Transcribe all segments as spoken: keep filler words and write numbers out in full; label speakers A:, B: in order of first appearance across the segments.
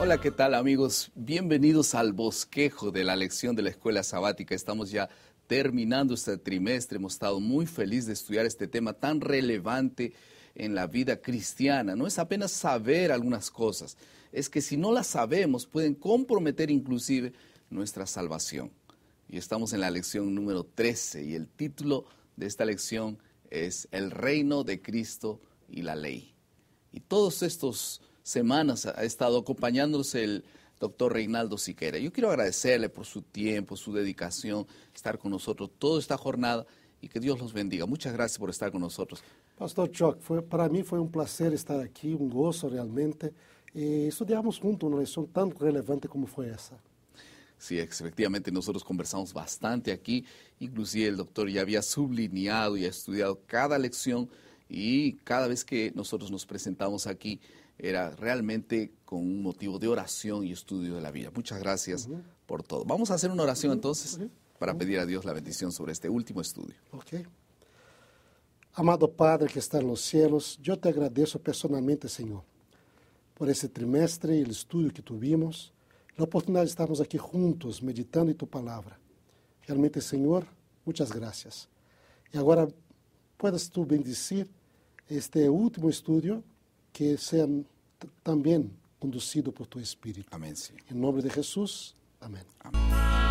A: Hola, ¿qué tal amigos? Bienvenidos al bosquejo de la lección de la escuela sabática. Estamos ya terminando este trimestre. Hemos estado muy felices de estudiar este tema tan relevante en la vida cristiana. No es apenas saber algunas cosas, es que si no las sabemos pueden comprometer inclusive nuestra salvación. Y estamos en la lección número trece y el título de esta lección es El reino de Cristo y la ley. Y todos estos semanas ha estado acompañándonos el doctor Reinaldo Siqueira. Yo quiero agradecerle por su tiempo, su dedicación, estar con nosotros toda esta jornada y que Dios los bendiga. Muchas gracias por estar con nosotros.
B: Pastor Chuck, foi, para mim foi um prazer estar aqui, um gozo realmente. E estudamos juntos uma lição tão relevante como foi essa.
A: Sí, efectivamente nosotros conversamos bastante aquí, inclusive el doctor ya había sublineado y ha estudiado cada lección y cada vez que nosotros nos presentamos aquí era realmente con un motivo de oración y estudio de la vida. Muchas gracias uh-huh. por todo. Vamos a hacer una oración entonces uh-huh. para uh-huh. pedir a Dios la bendición sobre este último estudio.
B: Okay. Amado Padre que está en los cielos, yo te agradezco personalmente, Señor, por ese trimestre y el estudio que tuvimos, la oportunidad de estarmos aquí juntos meditando en tu palabra. Realmente, Señor, muchas gracias. Y ahora puedes tú bendecir este último estudio que sea t- también conducido por tu Espíritu.
A: Amén. Sí.
B: En nombre de Jesús, amén.
A: Amén.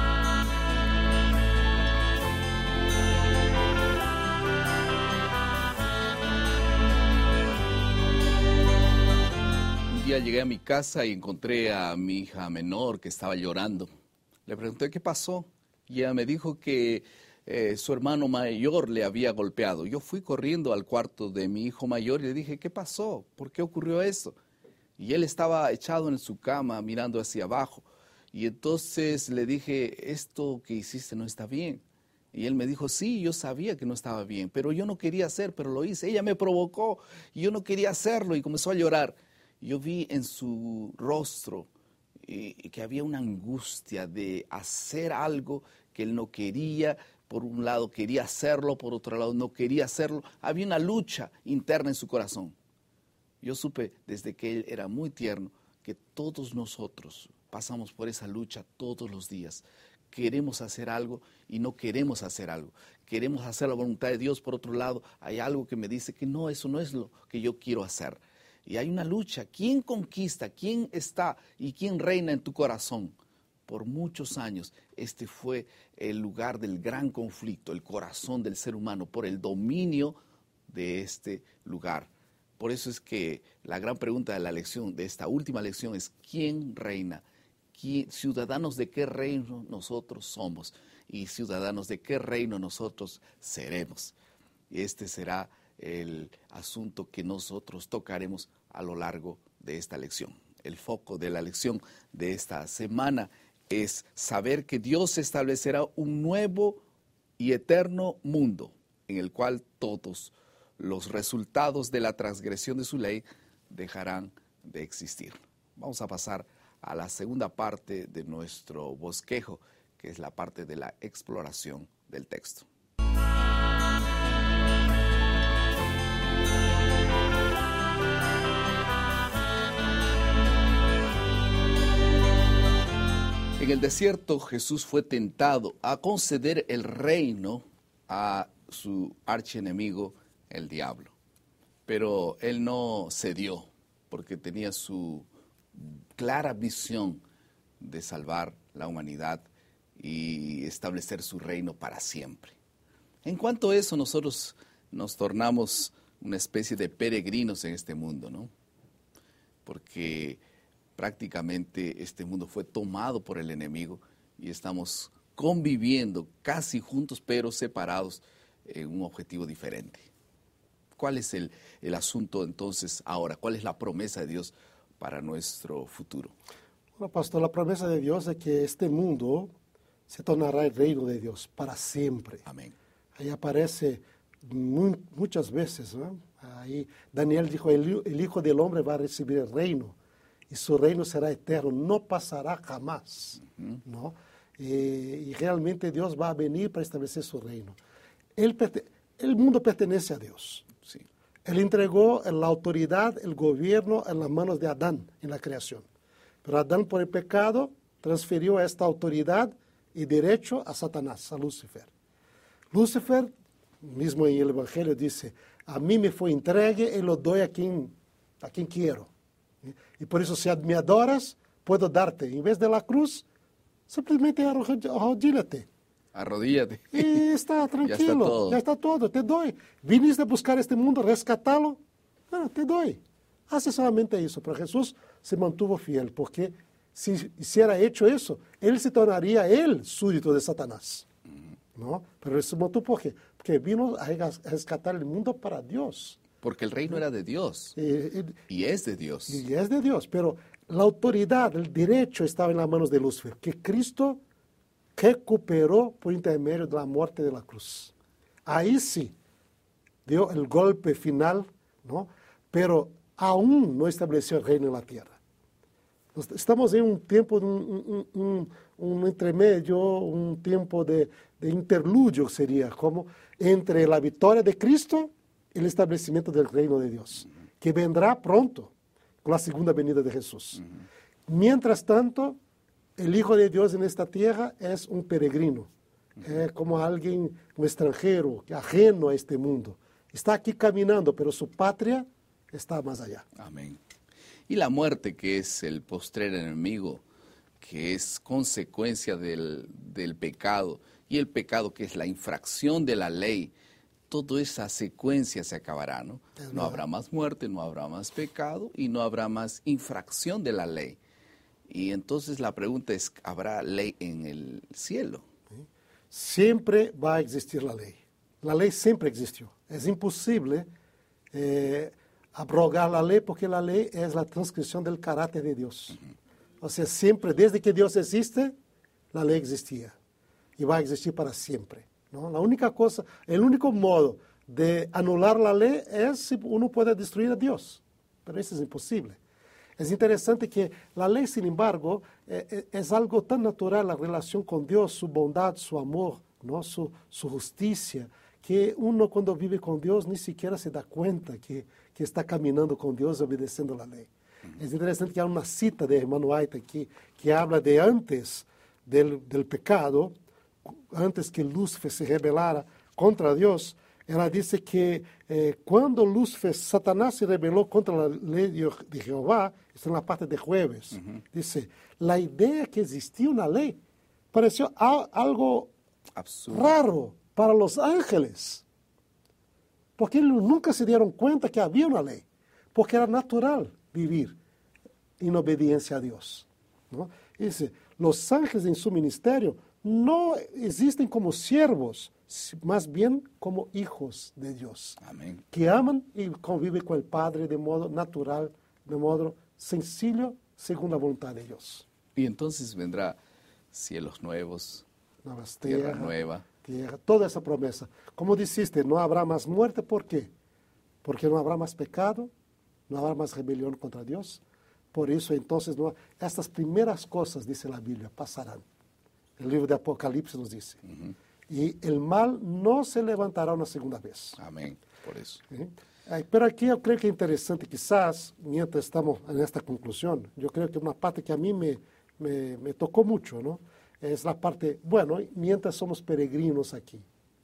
A: Un día llegué a mi casa y encontré a mi hija menor que estaba llorando. Le pregunté qué pasó y ella me dijo que Eh, su hermano mayor le había golpeado. Yo fui corriendo al cuarto de mi hijo mayor y le dije, ¿qué pasó? ¿Por qué ocurrió eso? Y él estaba echado en su cama mirando hacia abajo. Y entonces le dije, esto que hiciste no está bien. Y él me dijo, sí, yo sabía que no estaba bien, pero yo no quería hacer, pero lo hice. Ella me provocó y yo no quería hacerlo y comenzó a llorar. Yo vi en su rostro eh, que había una angustia de hacer algo que él no quería. Por un lado quería hacerlo, por otro lado no quería hacerlo. Había una lucha interna en su corazón. Yo supe desde que él era muy tierno que todos nosotros pasamos por esa lucha todos los días. Queremos hacer algo y no queremos hacer algo. Queremos hacer la voluntad de Dios, por otro lado hay algo que me dice que no, eso no es lo que yo quiero hacer. Y hay una lucha. ¿Quién conquista? ¿Quién está y quién reina en tu corazón? Por muchos años, este fue el lugar del gran conflicto, el corazón del ser humano, por el dominio de este lugar. Por eso es que la gran pregunta de la lección, de esta última lección, es ¿quién reina? ¿Quién, ciudadanos de qué reino nosotros somos? Y ciudadanos de qué reino nosotros seremos. Este será el asunto que nosotros tocaremos a lo largo de esta lección. El foco de la lección de esta semana es saber que Dios establecerá un nuevo y eterno mundo en el cual todos los resultados de la transgresión de su ley dejarán de existir. Vamos a pasar a la segunda parte de nuestro bosquejo, que es la parte de la exploración del texto. En el desierto Jesús fue tentado a conceder el reino a su archienemigo, el diablo. Pero él no cedió porque tenía su clara visión de salvar la humanidad y establecer su reino para siempre. En cuanto a eso, nosotros nos tornamos una especie de peregrinos en este mundo, ¿no? Porque prácticamente este mundo fue tomado por el enemigo y estamos conviviendo casi juntos pero separados en un objetivo diferente. ¿Cuál es el, el asunto entonces ahora? ¿Cuál es la promesa de Dios para nuestro futuro?
B: Bueno, pastor, la promesa de Dios es que este mundo se tornará el reino de Dios para siempre.
A: Amén.
B: Ahí aparece muy, muchas veces, ¿no? Ahí Daniel dijo, el, el Hijo del Hombre va a recibir el reino y su reino será eterno, no pasará jamás, uh-huh. ¿no? Eh, y realmente Dios va a venir para establecer su reino. Él, el mundo pertenece a Dios.
A: Sí.
B: Él entregó la autoridad, el gobierno en las manos de Adán en la creación. Pero Adán, por el pecado, transfirió esta autoridad y derecho a Satanás, a Lucifer. Lucifer, mismo en el Evangelio, dice, a mí me fue entregue y lo doy a quien, a quien quiero. Y por eso, si me adoras, puedo darte. En vez de la cruz, simplemente arrodíllate.
A: Arrodíllate.
B: Y está tranquilo,
A: ya está todo.
B: Ya está todo, te doy. Viniste a buscar este mundo, rescatarlo, bueno, te doy. Hace solamente eso, pero Jesús se mantuvo fiel, porque si hiciera hecho eso, él se tornaría el súbdito de Satanás. ¿No? Pero él se mantuvo, ¿por qué? Porque vino a rescatar el mundo para Dios.
A: Porque el reino era de Dios.
B: Eh, eh,
A: y es de Dios.
B: Y es de Dios, pero la autoridad, el derecho estaba en las manos de Lucifer, que Cristo recuperó por intermedio de la muerte de la cruz. Ahí sí, dio el golpe final, ¿no? Pero aún no estableció el reino en la tierra. Estamos en un tiempo, un, un, un, un entremedio, un tiempo de, de interludio sería, como entre la victoria de Cristo y el establecimiento del reino de Dios, que vendrá pronto, con la segunda venida de Jesús. Uh-huh. Mientras tanto, el Hijo de Dios en esta tierra es un peregrino, uh-huh. Es como alguien, un extranjero, ajeno a este mundo. Está aquí caminando, pero su patria está más allá.
A: Amén. Y la muerte, que es el postrer enemigo, que es consecuencia del, del pecado, y el pecado que es la infracción de la ley, toda esa secuencia se acabará, ¿no? No habrá más muerte, no habrá más pecado y no habrá más infracción de la ley. Y entonces la pregunta es, ¿habrá ley en el cielo?
B: Siempre va a existir la ley. La ley siempre existió. Es imposible eh, abrogar la ley porque la ley es la transcripción del carácter de Dios. Uh-huh. O sea, siempre, desde que Dios existe, la ley existía y va a existir para siempre. ¿No? La única cosa, el único modo de anular la ley es si uno puede destruir a Dios, pero eso es imposible. Es interesante que la ley, sin embargo, eh, es algo tan natural, la relación con Dios, su bondad, su amor, ¿no? su, su justicia, que uno cuando vive con Dios ni siquiera se da cuenta que, que está caminando con Dios obedeciendo la ley. Uh-huh. Es interesante que hay una cita de hermano White aquí que habla de antes del, del pecado, antes que Lucifer se rebelara contra Dios. Ela dice que eh, cuando Lucifer, Satanás se rebeló contra la ley de Jehová, está en la parte de jueves, uh-huh. Dice, la idea que existía una ley pareció a, algo absurdo, raro para los ángeles, porque ellos nunca se dieron cuenta que había una ley, porque era natural vivir en obediencia a Dios, ¿no? Dice, los ángeles en su ministerio no existen como siervos, más bien como hijos de Dios.
A: Amén.
B: Que aman y conviven con el Padre de modo natural, de modo sencillo, según la voluntad de Dios.
A: Y entonces vendrá cielos nuevos,
B: nuevas
A: tierra,
B: tierra
A: nueva.
B: Tierra, toda esa promesa. Como dijiste, no habrá más muerte, ¿por qué? Porque no habrá más pecado, no habrá más rebelión contra Dios. Por eso entonces, no, estas primeras cosas, dice la Biblia, pasarán. El libro de Apocalipsis nos dice. Uh-huh. Y el mal no se levantará una segunda vez.
A: Amén, por eso.
B: ¿Sí? Pero aquí yo creo que es interesante, quizás, mientras estamos en esta conclusión, yo creo que una parte que a mí me, me, me tocó mucho, ¿no? Es la parte, bueno, mientras somos peregrinos aquí,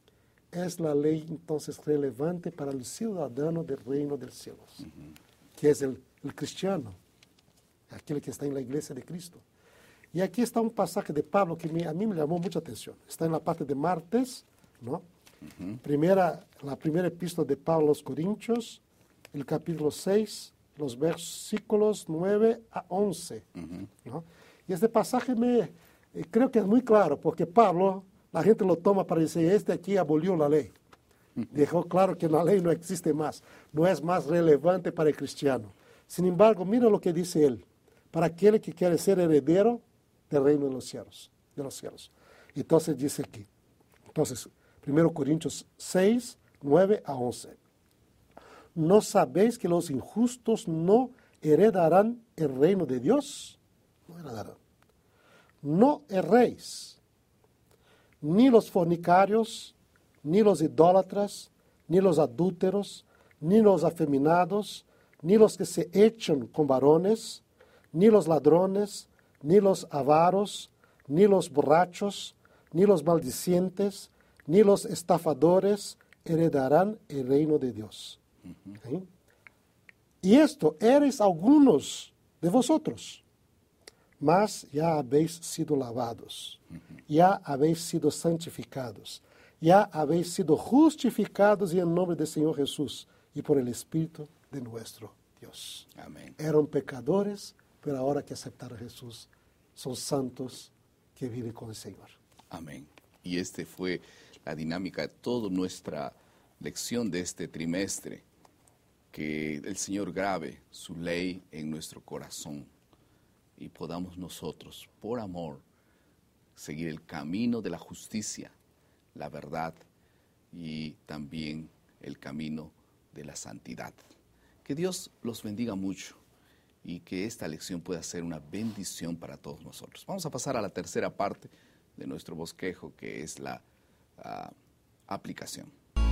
B: es la ley entonces relevante para el ciudadano del reino de los cielos, uh-huh. Que es el, el cristiano, aquel que está en la iglesia de Cristo. Y aquí está un pasaje de Pablo que me, a mí me llamó mucha atención. Está en la parte de martes, ¿no? Uh-huh. Primera, la primera epístola de Pablo a los Corintios, el capítulo seis, los versículos nueve a once. Uh-huh. ¿No? Y este pasaje me, eh, creo que es muy claro, porque Pablo, la gente lo toma para decir, este aquí abolió la ley. Uh-huh. Dejó claro que la ley no existe más, no es más relevante para el cristiano. Sin embargo, mira lo que dice él. Para aquel que quiere ser heredero del reino de los cielos, de los cielos. Entonces dice aquí, entonces, primera Corintios seis, nueve a once. ¿No sabéis que los injustos no heredarán el reino de Dios? No heredarán. No erréis, ni los fornicarios, ni los idólatras, ni los adúlteros, ni los afeminados, ni los que se echan con varones, ni los ladrones, ni los avaros, ni los borrachos, ni los maldicientes, ni los estafadores heredarán el reino de Dios. Uh-huh. ¿Sí? Y esto, eres algunos de vosotros, mas ya habéis sido lavados, uh-huh. ya habéis sido santificados, ya habéis sido justificados en el nombre del Señor Jesús y por el Espíritu de nuestro Dios.
A: Amén.
B: Eran pecadores, pero ahora que aceptaron a Jesús, son santos que viven con el Señor.
A: Amén. Y este fue la dinámica de toda nuestra lección de este trimestre, que el Señor grabe su ley en nuestro corazón y podamos nosotros, por amor, seguir el camino de la justicia, la verdad y también el camino de la santidad. Que Dios los bendiga mucho y que esta lección pueda ser una bendición para todos nosotros. Vamos a pasar a la tercera parte de nuestro bosquejo, que es la uh, aplicación.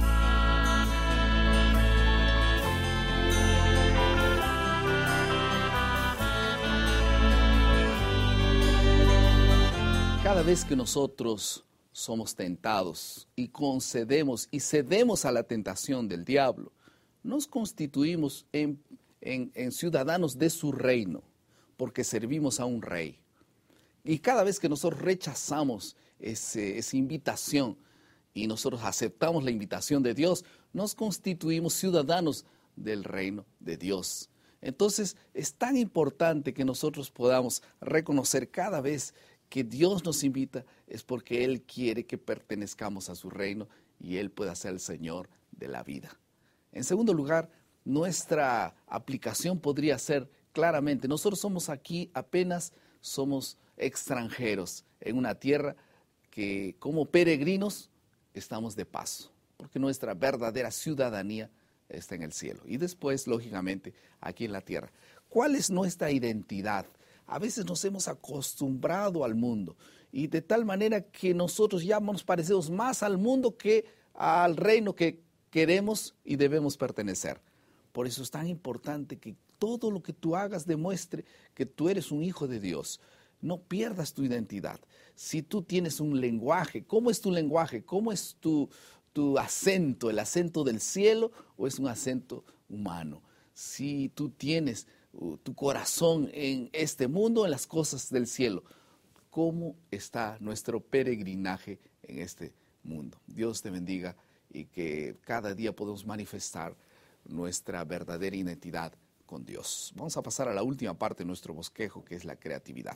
A: Cada vez que nosotros somos tentados y concedemos y cedemos a la tentación del diablo, nos constituimos en, en, en ciudadanos de su reino, porque servimos a un rey. Y cada vez que nosotros rechazamos ese, esa invitación y nosotros aceptamos la invitación de Dios, nos constituimos ciudadanos del reino de Dios. Entonces, es tan importante que nosotros podamos reconocer cada vez que Dios nos invita, es porque Él quiere que pertenezcamos a su reino y Él pueda ser el Señor de la vida. En segundo lugar, nuestra aplicación podría ser claramente, nosotros somos aquí, apenas somos extranjeros en una tierra que como peregrinos estamos de paso, porque nuestra verdadera ciudadanía está en el cielo. Y después, lógicamente, aquí en la tierra. ¿Cuál es nuestra identidad? A veces nos hemos acostumbrado al mundo y de tal manera que nosotros ya nos parecemos más al mundo que al reino que queremos y debemos pertenecer. Por eso es tan importante que todo lo que tú hagas demuestre que tú eres un hijo de Dios. No pierdas tu identidad. Si tú tienes un lenguaje, ¿cómo es tu lenguaje? ¿Cómo es tu, tu acento? ¿El acento del cielo o es un acento humano? Si tú tienes uh, tu corazón en este mundo, en las cosas del cielo, ¿cómo está nuestro peregrinaje en este mundo? Dios te bendiga y que cada día podamos manifestar nuestra verdadera identidad con Dios. Vamos a pasar a la última parte de nuestro bosquejo, que es la creatividad.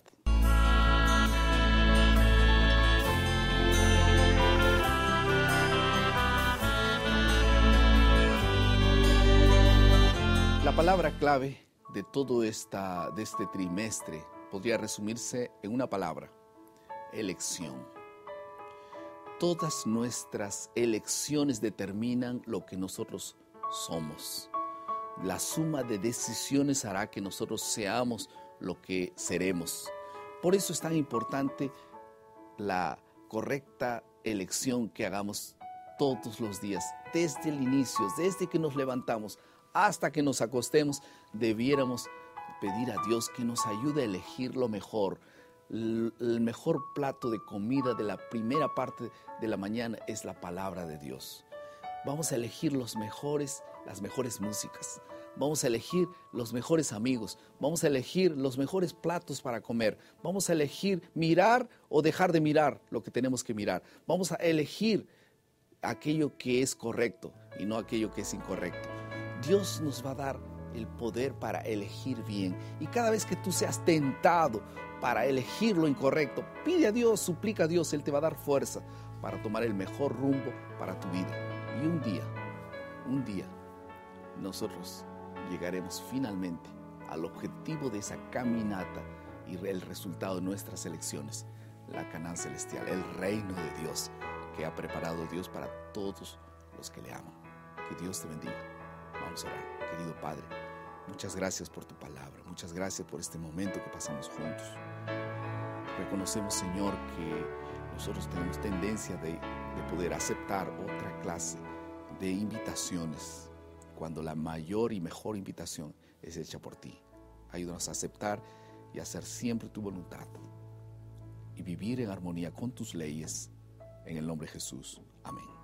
A: La palabra clave de todo esta, de este trimestre podría resumirse en una palabra: elección. Todas nuestras elecciones determinan lo que nosotros somos. La suma de decisiones hará que nosotros seamos lo que seremos. Por eso es tan importante la correcta elección que hagamos todos los días, desde el inicio, desde que nos levantamos hasta que nos acostemos. Debiéramos pedir a Dios que nos ayude a elegir lo mejor. El mejor plato de comida de la primera parte de la mañana es la palabra de Dios. Vamos a elegir los mejores, las mejores músicas. Vamos a elegir los mejores amigos. Vamos a elegir los mejores platos para comer. Vamos a elegir mirar o dejar de mirar lo que tenemos que mirar. Vamos a elegir aquello que es correcto y no aquello que es incorrecto. Dios nos va a dar el poder para elegir bien. Y cada vez que tú seas tentado para elegir lo incorrecto, pide a Dios, suplica a Dios. Él te va a dar fuerza para tomar el mejor rumbo para tu vida. Y un día, un día, nosotros llegaremos finalmente al objetivo de esa caminata y el resultado de nuestras elecciones, la Canaán celestial, el reino de Dios que ha preparado Dios para todos los que le aman. Que Dios te bendiga. Vamos a orar. Querido Padre, muchas gracias por tu palabra, muchas gracias por este momento que pasamos juntos. Reconocemos, Señor, que nosotros tenemos tendencia de, de poder aceptar otra clase de invitaciones, cuando la mayor y mejor invitación es hecha por ti. Ayúdanos a aceptar y hacer siempre tu voluntad y vivir en armonía con tus leyes. En el nombre de Jesús. Amén.